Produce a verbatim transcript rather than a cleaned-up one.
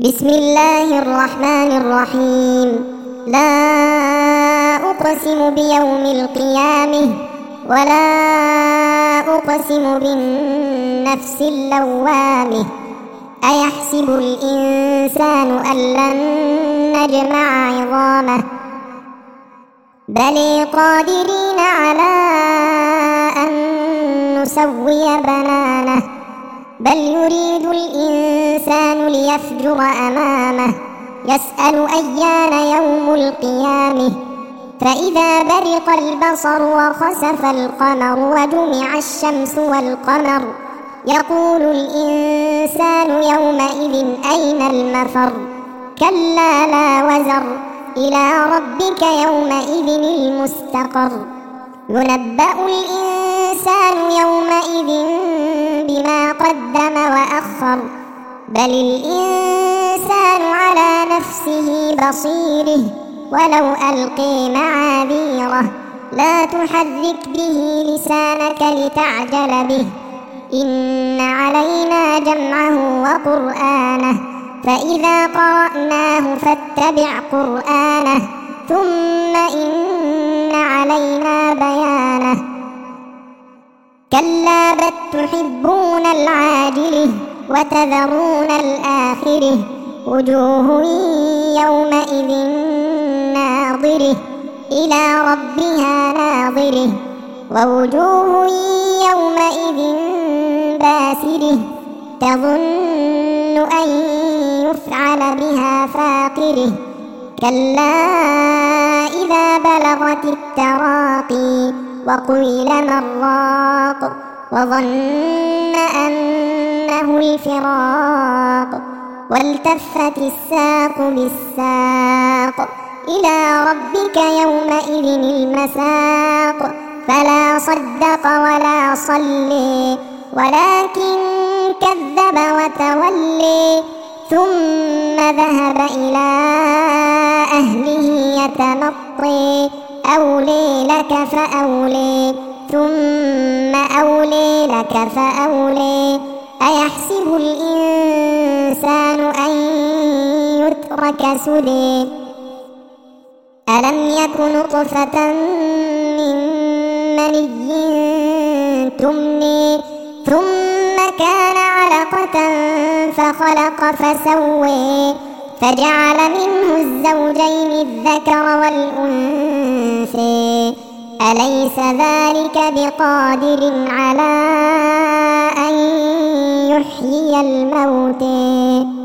بسم الله الرحمن الرحيم. لا أقسم بيوم القيامة ولا أقسم بالنفس اللوامة. أيحسب الإنسان أن لن نجمع عظامه بل قادرين على أن نسوي بنانه بل يريد الإنسان ليفجر أمامه يسأل أيان يوم القيامة. فإذا برق البصر وخسف القمر وجمع الشمس والقمر يقول الإنسان يومئذ أين المفر. كلا لا وزر إلى ربك يومئذ المستقر. ينبأ الإنسان يومئذ بما قدم وأخر بل الإنسان على نفسه بصيره ولو ألقي معاذيره. لا تحرك به لسانك لتعجل به إن علينا جمعه وقرآنه فإذا قرأناه فاتبع قرآنه ثم إن علينا بيانه. كلا بل تحبون العاجلة وتذرون الآخرة وجوه يومئذ ناظرة إلى ربها ناظرة ووجوه يومئذ باسرة تظن أن يفعل بها فاقرة. كلا إذا بلغت التراقي وقيل من راق وظن أنه الفراق والتفت الساق بالساق إلى ربك يومئذ المساق. فلا صدق ولا صلي ولكن كذب وتولي ثم ذهب إلى أهله يتمطي أولي لك فأولي ثم أولي لك فأولي. أيحسب الإنسان أن يترك سدى ألم يك نطفة من مني تمني ثم كان علقة فخلق فسوي فجعل منه الزوجين الذكر والأنثى. أليس ذلك بقادر على أن يحيي الموتى